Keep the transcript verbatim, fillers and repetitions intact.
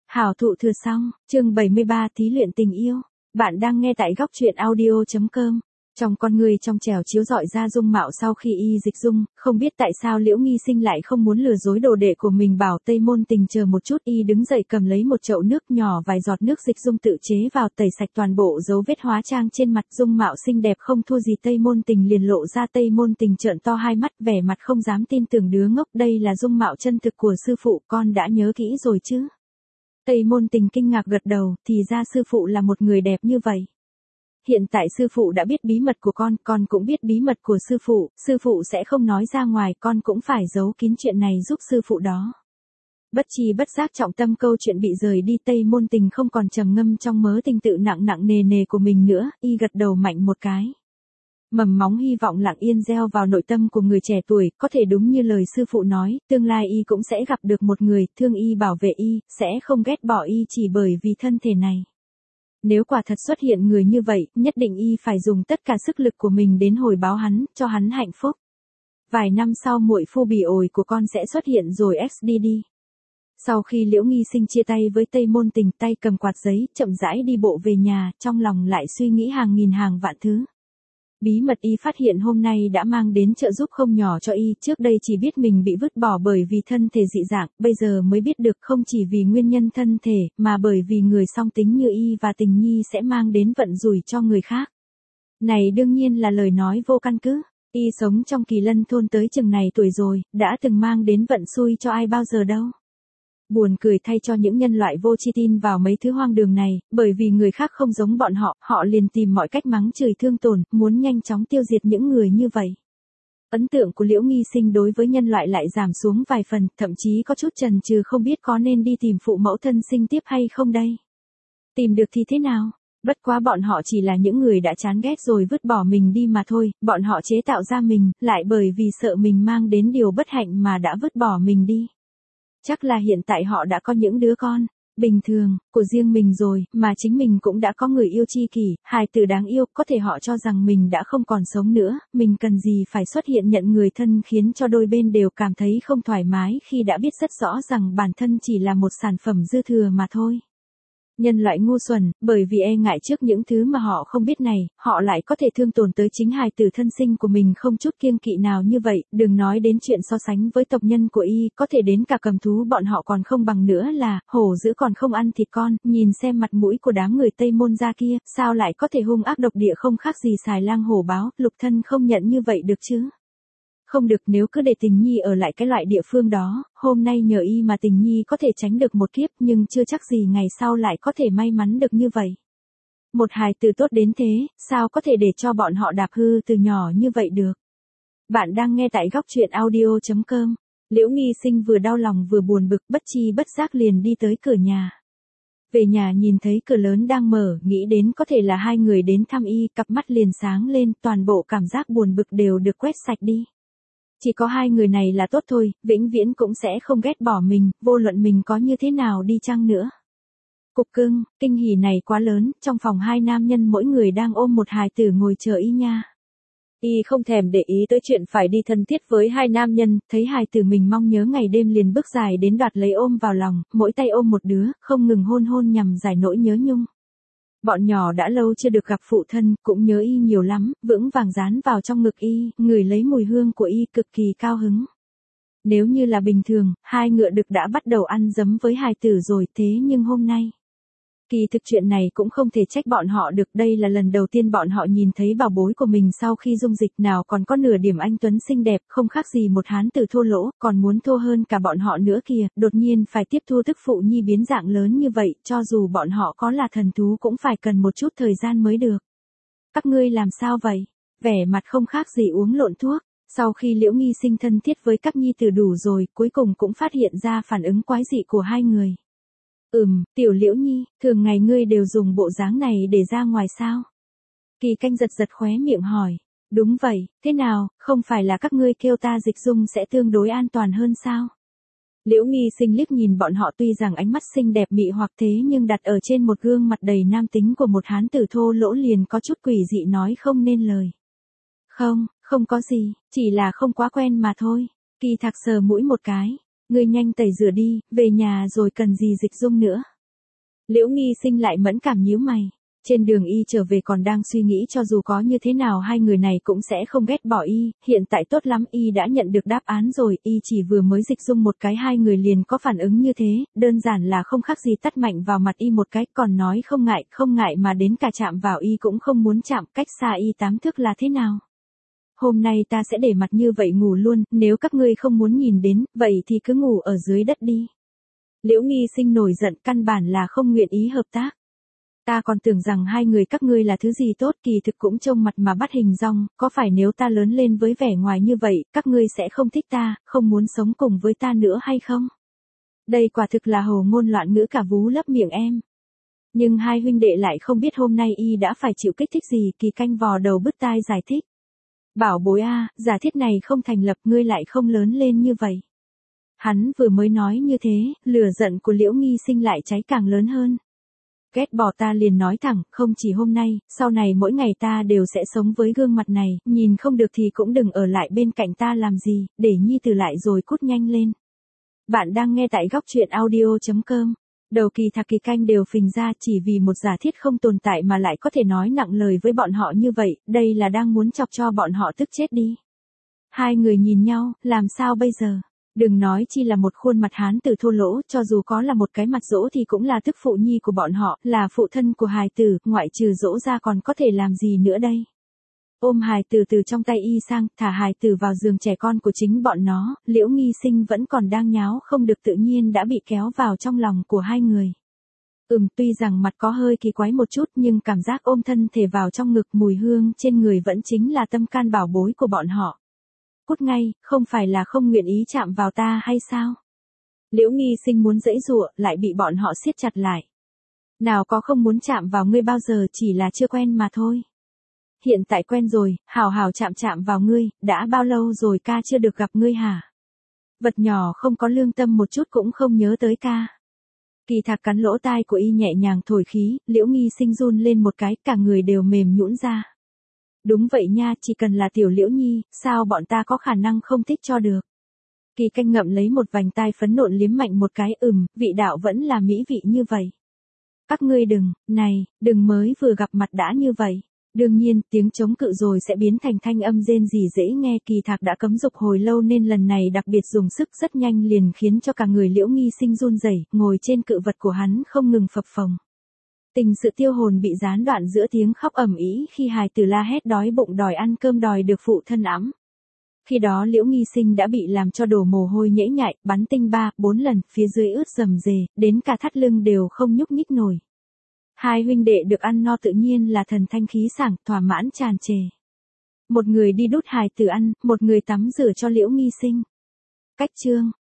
Hảo thụ thừa xong, chương bảy mươi ba thí luyện tình yêu. Bạn đang nghe tại góc truyện audio chấm com. Trong con người trong trẻo chiếu rọi ra dung mạo sau khi y dịch dung, không biết tại sao Liễu Nghi Sinh lại không muốn lừa dối đồ đệ của mình, bảo Tây Môn Tình chờ một chút. Y đứng dậy cầm lấy một chậu nước nhỏ, vài giọt nước dịch dung tự chế vào, tẩy sạch toàn bộ dấu vết hóa trang trên mặt. Dung mạo xinh đẹp không thua gì Tây Môn Tình liền lộ ra. Tây Môn Tình trợn to hai mắt, vẻ mặt không dám tin tưởng, đứa ngốc, đây là dung mạo chân thực của sư phụ, con đã nhớ kỹ rồi chứ? Tây Môn Tình kinh ngạc gật đầu, thì ra sư phụ là một người đẹp như vậy. Hiện tại sư phụ đã biết bí mật của con, con cũng biết bí mật của sư phụ, sư phụ sẽ không nói ra ngoài, con cũng phải giấu kín chuyện này giúp sư phụ đó. Bất chi bất giác trọng tâm câu chuyện bị rời đi, Tây Môn Tình không còn trầm ngâm trong mớ tình tự nặng nặng nề nề của mình nữa, y gật đầu mạnh một cái. Mầm móng hy vọng lặng yên gieo vào nội tâm của người trẻ tuổi, có thể đúng như lời sư phụ nói, tương lai y cũng sẽ gặp được một người thương y, bảo vệ y, sẽ không ghét bỏ y chỉ bởi vì thân thể này. Nếu quả thật xuất hiện người như vậy, nhất định y phải dùng tất cả sức lực của mình đến hồi báo hắn, cho hắn hạnh phúc. Vài năm sau muội phu bỉ ổi của con sẽ xuất hiện rồi ích đi đi. Sau khi Liễu Nghi Sinh chia tay với Tây Môn Tình, tay cầm quạt giấy, chậm rãi đi bộ về nhà, trong lòng lại suy nghĩ hàng nghìn hàng vạn thứ. Bí mật y phát hiện hôm nay đã mang đến trợ giúp không nhỏ cho y, trước đây chỉ biết mình bị vứt bỏ bởi vì thân thể dị dạng, bây giờ mới biết được không chỉ vì nguyên nhân thân thể, mà bởi vì người song tính như y và Tình Nhi sẽ mang đến vận rủi cho người khác. Này đương nhiên là lời nói vô căn cứ, y sống trong Kỳ Lân thôn tới chừng này tuổi rồi, đã từng mang đến vận xui cho ai bao giờ đâu. Buồn cười thay cho những nhân loại vô tri tin vào mấy thứ hoang đường này, bởi vì người khác không giống bọn họ, họ liền tìm mọi cách mắng chửi thương tổn, muốn nhanh chóng tiêu diệt những người như vậy. Ấn tượng của Liễu Nghi Sinh đối với nhân loại lại giảm xuống vài phần, thậm chí có chút chần chừ không biết có nên đi tìm phụ mẫu thân sinh tiếp hay không đây. Tìm được thì thế nào? Bất quá bọn họ chỉ là những người đã chán ghét rồi vứt bỏ mình đi mà thôi, bọn họ chế tạo ra mình, lại bởi vì sợ mình mang đến điều bất hạnh mà đã vứt bỏ mình đi. Chắc là hiện tại họ đã có những đứa con bình thường của riêng mình rồi, mà chính mình cũng đã có người yêu tri kỷ, hài tử đáng yêu, có thể họ cho rằng mình đã không còn sống nữa, mình cần gì phải xuất hiện nhận người thân, khiến cho đôi bên đều cảm thấy không thoải mái khi đã biết rất rõ rằng bản thân chỉ là một sản phẩm dư thừa mà thôi. Nhân loại ngu xuẩn, bởi vì e ngại trước những thứ mà họ không biết này, họ lại có thể thương tổn tới chính hài tử thân sinh của mình không chút kiêng kỵ nào như vậy, đừng nói đến chuyện so sánh với tộc nhân của y, có thể đến cả cầm thú bọn họ còn không bằng nữa là, hổ dữ còn không ăn thịt con, nhìn xem mặt mũi của đám người Tây Môn gia kia, sao lại có thể hung ác độc địa không khác gì xài lang hổ báo, Lục Thân không nhận như vậy được chứ. Không được, nếu cứ để Tình Nhi ở lại cái loại địa phương đó, hôm nay nhờ y mà Tình Nhi có thể tránh được một kiếp, nhưng chưa chắc gì ngày sau lại có thể may mắn được như vậy. Một hài tử tốt đến thế, sao có thể để cho bọn họ đạp hư từ nhỏ như vậy được. Bạn đang nghe tại góc truyện audio chấm com. Liễu Nghi Sinh vừa đau lòng vừa buồn bực, bất chi bất giác liền đi tới cửa nhà. Về nhà nhìn thấy cửa lớn đang mở, nghĩ đến có thể là hai người đến thăm y, cặp mắt liền sáng lên, toàn bộ cảm giác buồn bực đều được quét sạch đi. Chỉ có hai người này là tốt thôi, vĩnh viễn cũng sẽ không ghét bỏ mình, vô luận mình có như thế nào đi chăng nữa. Cục cưng, kinh hỉ này quá lớn, trong phòng hai nam nhân mỗi người đang ôm một hài tử ngồi chờ y nha. Y không thèm để ý tới chuyện phải đi thân thiết với hai nam nhân, thấy hài tử mình mong nhớ ngày đêm liền bước dài đến đoạt lấy ôm vào lòng, mỗi tay ôm một đứa, không ngừng hôn hôn nhằm giải nỗi nhớ nhung. Bọn nhỏ đã lâu chưa được gặp phụ thân, cũng nhớ y nhiều lắm, vững vàng dán vào trong ngực y, ngửi lấy mùi hương của y, cực kỳ cao hứng. Nếu như là bình thường, hai ngựa đực đã bắt đầu ăn dấm với hài tử rồi, thế nhưng hôm nay, kỳ thực chuyện này cũng không thể trách bọn họ được, đây là lần đầu tiên bọn họ nhìn thấy bảo bối của mình sau khi dung dịch, nào còn có nửa điểm anh tuấn xinh đẹp, không khác gì một hán tử thô lỗ, còn muốn thô hơn cả bọn họ nữa kìa, đột nhiên phải tiếp thu thức phụ nhi biến dạng lớn như vậy, cho dù bọn họ có là thần thú cũng phải cần một chút thời gian mới được. Các ngươi làm sao vậy? Vẻ mặt không khác gì uống lộn thuốc. Sau khi Liễu Nghi Sinh thân thiết với các nhi tử đủ rồi, cuối cùng cũng phát hiện ra phản ứng quái dị của hai người. Ừm, tiểu Liễu Nhi, thường ngày ngươi đều dùng bộ dáng này để ra ngoài sao? Kỳ Canh giật giật khóe miệng hỏi. Đúng vậy, thế nào, không phải là các ngươi kêu ta dịch dung sẽ tương đối an toàn hơn sao? Liễu Nghi Sinh liếc nhìn bọn họ, tuy rằng ánh mắt xinh đẹp mị hoặc thế nhưng đặt ở trên một gương mặt đầy nam tính của một hán tử thô lỗ liền có chút quỷ dị nói không nên lời. Không, không có gì, chỉ là không quá quen mà thôi. Kỳ Thạc sờ mũi một cái. Ngươi nhanh tẩy rửa đi, về nhà rồi cần gì dịch dung nữa. Liễu Nghi Sinh lại mẫn cảm nhíu mày. Trên đường y trở về còn đang suy nghĩ cho dù có như thế nào hai người này cũng sẽ không ghét bỏ y, hiện tại tốt lắm y đã nhận được đáp án rồi, y chỉ vừa mới dịch dung một cái hai người liền có phản ứng như thế, đơn giản là không khác gì tát mạnh vào mặt y một cái, còn nói không ngại, không ngại mà đến cả chạm vào y cũng không muốn chạm, cách xa y tám thước là thế nào. Hôm nay ta sẽ để mặt như vậy ngủ luôn, nếu các ngươi không muốn nhìn đến, vậy thì cứ ngủ ở dưới đất đi. Liễu Nghi Sinh nổi giận, căn bản là không nguyện ý hợp tác. Ta còn tưởng rằng hai người các ngươi là thứ gì tốt, kỳ thực cũng trông mặt mà bắt hình dong, có phải nếu ta lớn lên với vẻ ngoài như vậy, các ngươi sẽ không thích ta, không muốn sống cùng với ta nữa hay không? Đây quả thực là hồ ngôn loạn ngữ cả vú lấp miệng em. Nhưng hai huynh đệ lại không biết hôm nay y đã phải chịu kích thích gì, Kỳ Canh vò đầu bứt tai giải thích. Bảo bối a, giả thiết này không thành lập, ngươi lại không lớn lên như vậy. Hắn vừa mới nói như thế, lửa giận của Liễu Nghi Sinh lại cháy càng lớn hơn. Ghét bỏ ta liền nói thẳng, không chỉ hôm nay, sau này mỗi ngày ta đều sẽ sống với gương mặt này, nhìn không được thì cũng đừng ở lại bên cạnh ta làm gì, để nhi tử lại rồi cút nhanh lên. Bạn đang nghe tại góc truyện audio chấm com. Đầu Kỳ Thạc Kỳ Canh đều phình ra chỉ vì một giả thiết không tồn tại mà lại có thể nói nặng lời với bọn họ như vậy, đây là đang muốn chọc cho bọn họ tức chết đi. Hai người nhìn nhau, làm sao bây giờ? Đừng nói chi là một khuôn mặt hán tử thô lỗ, cho dù có là một cái mặt dỗ thì cũng là tức phụ nhi của bọn họ, là phụ thân của hài tử, ngoại trừ dỗ ra còn có thể làm gì nữa đây. Ôm hài tử từ trong tay y sang, thả hài tử vào giường trẻ con của chính bọn nó, Liễu Nghi Sinh vẫn còn đang nháo không được tự nhiên đã bị kéo vào trong lòng của hai người. Ừm, tuy rằng mặt có hơi kỳ quái một chút nhưng cảm giác ôm thân thể vào trong ngực mùi hương trên người vẫn chính là tâm can bảo bối của bọn họ. Cút ngay, không phải là không nguyện ý chạm vào ta hay sao? Liễu Nghi Sinh muốn giãy giụa, lại bị bọn họ siết chặt lại. Nào có không muốn chạm vào ngươi bao giờ, chỉ là chưa quen mà thôi. Hiện tại quen rồi, hào hào chạm chạm vào ngươi, đã bao lâu rồi ca chưa được gặp ngươi hả? Vật nhỏ không có lương tâm một chút cũng không nhớ tới ca. Kỳ Thạc cắn lỗ tai của y nhẹ nhàng thổi khí, Liễu Nghi Sinh run lên một cái, cả người đều mềm nhũn ra. Đúng vậy nha, chỉ cần là tiểu Liễu Nhi, sao bọn ta có khả năng không thích cho được. Kỳ Canh ngậm lấy một vành tai phấn nộn liếm mạnh một cái, ừm, vị đạo vẫn là mỹ vị như vậy. Các ngươi đừng, này, đừng mới vừa gặp mặt đã như vậy. Đương nhiên, tiếng chống cự rồi sẽ biến thành thanh âm rên rỉ dễ nghe. Kỳ Thạc đã cấm dục hồi lâu nên lần này đặc biệt dùng sức rất nhanh liền khiến cho cả người Liễu Nghi Sinh run rẩy, ngồi trên cự vật của hắn không ngừng phập phồng. Tình sự tiêu hồn bị gián đoạn giữa tiếng khóc ầm ĩ khi hài tử la hét đói bụng đòi ăn cơm đòi được phụ thân ẵm. Khi đó Liễu Nghi Sinh đã bị làm cho đổ mồ hôi nhễ nhại, bắn tinh ba, bốn lần, phía dưới ướt rầm rề, đến cả thắt lưng đều không nhúc nhích nổi. Hai huynh đệ được ăn no tự nhiên là thần thanh khí sảng, thỏa mãn tràn trề. Một người đi đút hài tử ăn, một người tắm rửa cho Liễu Nghi Sinh. Cách chương